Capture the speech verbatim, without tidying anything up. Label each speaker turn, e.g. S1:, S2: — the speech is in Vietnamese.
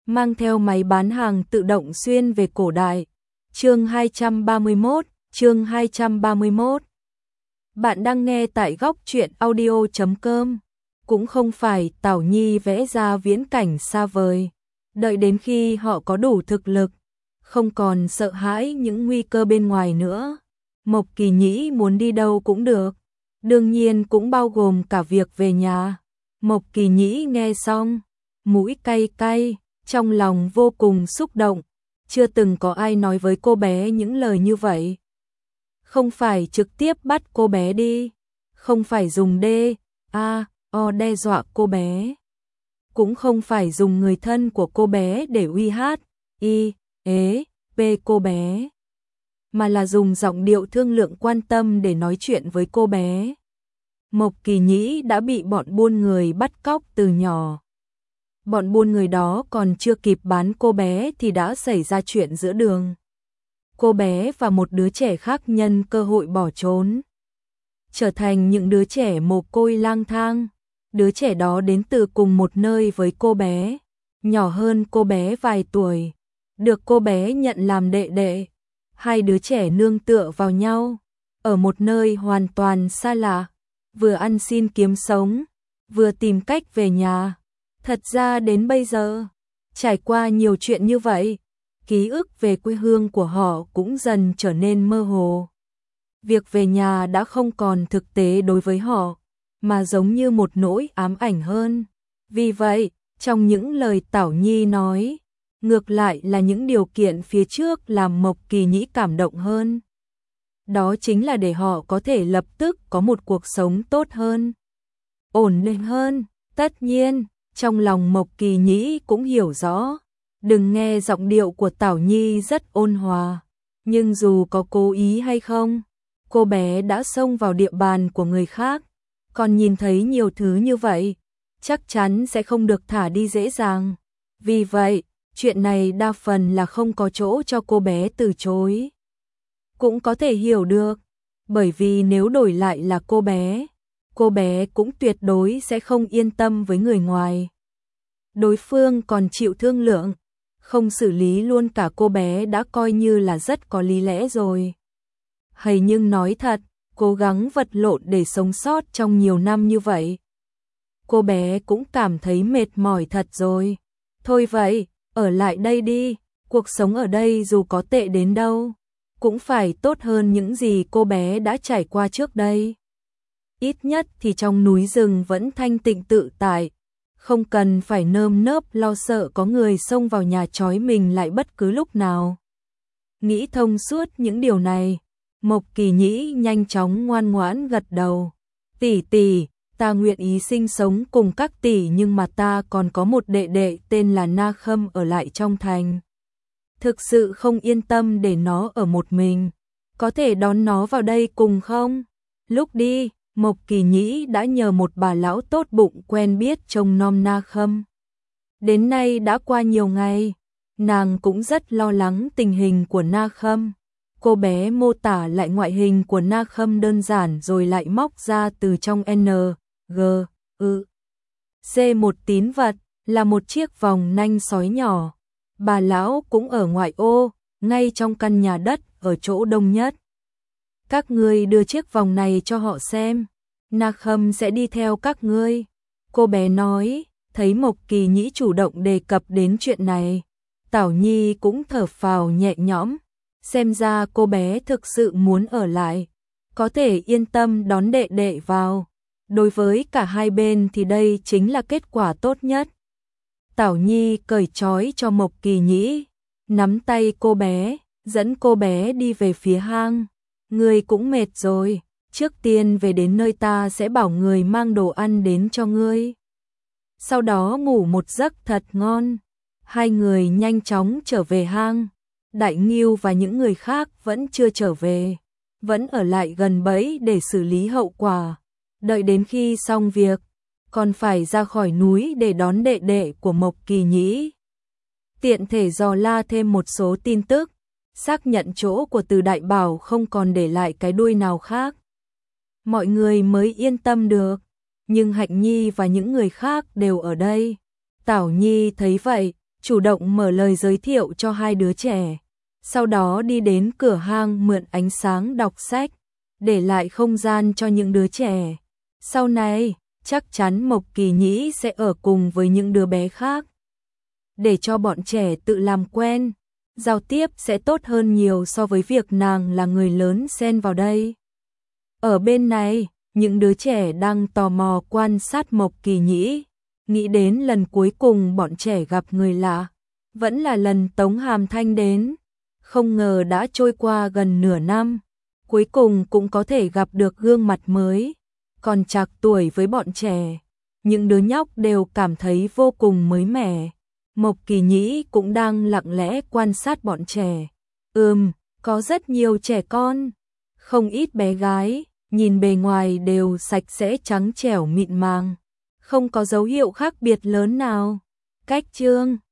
S1: mang theo máy bán hàng tự động xuyên về cổ đại. Chương hai trăm ba mươi mốt, chương hai trăm ba mươi mốt. Bạn đang nghe tại góc truyện audio chấm com. Cũng không phải Tảo Nhi vẽ ra viễn cảnh xa vời, đợi đến khi họ có đủ thực lực, không còn sợ hãi những nguy cơ bên ngoài nữa. Mộc Kỳ Nhĩ muốn đi đâu cũng được, đương nhiên cũng bao gồm cả việc về nhà. Mộc Kỳ Nhĩ nghe xong, mũi cay cay, trong lòng vô cùng xúc động, chưa từng có ai nói với cô bé những lời như vậy. Không phải trực tiếp bắt cô bé đi, không phải dùng D, A, O đe dọa cô bé, cũng không phải dùng người thân của cô bé để uy hát, I, ế, P cô bé, mà là dùng giọng điệu thương lượng quan tâm để nói chuyện với cô bé. Mộc Kỳ Nhĩ đã bị bọn buôn người bắt cóc từ nhỏ. Bọn buôn người đó còn chưa kịp bán cô bé thì đã xảy ra chuyện giữa đường. Cô bé và một đứa trẻ khác nhân cơ hội bỏ trốn, trở thành những đứa trẻ mồ côi lang thang. Đứa trẻ đó đến từ cùng một nơi với cô bé, nhỏ hơn cô bé vài tuổi, được cô bé nhận làm đệ đệ. Hai đứa trẻ nương tựa vào nhau, ở một nơi hoàn toàn xa lạ, vừa ăn xin kiếm sống, vừa tìm cách về nhà. Thật ra đến bây giờ, trải qua nhiều chuyện như vậy, ký ức về quê hương của họ cũng dần trở nên mơ hồ. Việc về nhà đã không còn thực tế đối với họ, mà giống như một nỗi ám ảnh hơn. Vì vậy, trong những lời Tảo Nhi nói, ngược lại là những điều kiện phía trước làm Mộc Kỳ Nhĩ cảm động hơn. Đó chính là để họ có thể lập tức có một cuộc sống tốt hơn, ổn định hơn. Tất nhiên, trong lòng Mộc Kỳ Nhĩ cũng hiểu rõ, đừng nghe giọng điệu của Tảo Nhi rất ôn hòa, nhưng dù có cố ý hay không, cô bé đã xông vào địa bàn của người khác, còn nhìn thấy nhiều thứ như vậy, chắc chắn sẽ không được thả đi dễ dàng. Vì vậy, chuyện này đa phần là không có chỗ cho cô bé từ chối. Cũng có thể hiểu được, bởi vì nếu đổi lại là cô bé, cô bé cũng tuyệt đối sẽ không yên tâm với người ngoài. Đối phương còn chịu thương lượng, không xử lý luôn cả cô bé đã coi như là rất có lý lẽ rồi. Hay nhưng nói thật, cố gắng vật lộn để sống sót trong nhiều năm như vậy, cô bé cũng cảm thấy mệt mỏi thật rồi. Thôi vậy, ở lại đây đi, cuộc sống ở đây dù có tệ đến đâu, cũng phải tốt hơn những gì cô bé đã trải qua trước đây. Ít nhất thì trong núi rừng vẫn thanh tịnh tự tại, không cần phải nơm nớp lo sợ có người xông vào nhà trói mình lại bất cứ lúc nào. Nghĩ thông suốt những điều này, Mộc Kỳ Nhĩ nhanh chóng ngoan ngoãn gật đầu. Tỷ tỷ, ta nguyện ý sinh sống cùng các tỷ, nhưng mà ta còn có một đệ đệ tên là Na Khâm ở lại trong thành. Thực sự không yên tâm để nó ở một mình, có thể đón nó vào đây cùng không? Lúc đi, Mộc Kỳ Nhĩ đã nhờ một bà lão tốt bụng quen biết trông nom Na Khâm. Đến nay đã qua nhiều ngày, nàng cũng rất lo lắng tình hình của Na Khâm. Cô bé mô tả lại ngoại hình của Na Khâm đơn giản rồi lại móc ra từ trong N, G, U, C một tín vật, là một chiếc vòng nanh sói nhỏ. Bà lão cũng ở ngoại ô, ngay trong căn nhà đất ở chỗ đông nhất. Các ngươi đưa chiếc vòng này cho họ xem, Na Khâm sẽ đi theo các ngươi. Cô bé nói, thấy Mộc Kỳ Nhĩ chủ động đề cập đến chuyện này, Tảo Nhi cũng thở phào nhẹ nhõm. Xem ra cô bé thực sự muốn ở lại, có thể yên tâm đón đệ đệ vào. Đối với cả hai bên thì đây chính là kết quả tốt nhất. Tảo Nhi cởi trói cho Mộc Kỳ Nhĩ, nắm tay cô bé, dẫn cô bé đi về phía hang. Ngươi cũng mệt rồi, trước tiên về đến nơi ta sẽ bảo người mang đồ ăn đến cho ngươi. Sau đó ngủ một giấc thật ngon. Hai người nhanh chóng trở về hang. Đại Ngưu và những người khác vẫn chưa trở về, vẫn ở lại gần bẫy để xử lý hậu quả. Đợi đến khi xong việc, còn phải ra khỏi núi để đón đệ đệ của Mộc Kỳ Nhĩ. Tiện thể dò la thêm một số tin tức, xác nhận chỗ của Từ Đại Bảo không còn để lại cái đuôi nào khác. Mọi người mới yên tâm được, nhưng Hạnh Nhi và những người khác đều ở đây. Tảo Nhi thấy vậy, chủ động mở lời giới thiệu cho hai đứa trẻ, sau đó đi đến cửa hang mượn ánh sáng đọc sách, để lại không gian cho những đứa trẻ. Sau này, chắc chắn Mộc Kỳ Nhĩ sẽ ở cùng với những đứa bé khác, để cho bọn trẻ tự làm quen, giao tiếp sẽ tốt hơn nhiều so với việc nàng là người lớn xen vào đây. Ở bên này, những đứa trẻ đang tò mò quan sát Mộc Kỳ Nhĩ, nghĩ đến lần cuối cùng bọn trẻ gặp người lạ, vẫn là lần Tống Hàm Thanh đến, không ngờ đã trôi qua gần nửa năm, cuối cùng cũng có thể gặp được gương mặt mới, còn trạc tuổi với bọn trẻ. Những đứa nhóc đều cảm thấy vô cùng mới mẻ. Mộc Kỳ Nhĩ cũng đang lặng lẽ quan sát bọn trẻ. Ừm, có rất nhiều trẻ con, không ít bé gái, nhìn bề ngoài đều sạch sẽ trắng trẻo mịn màng, không có dấu hiệu khác biệt lớn nào. Cách chương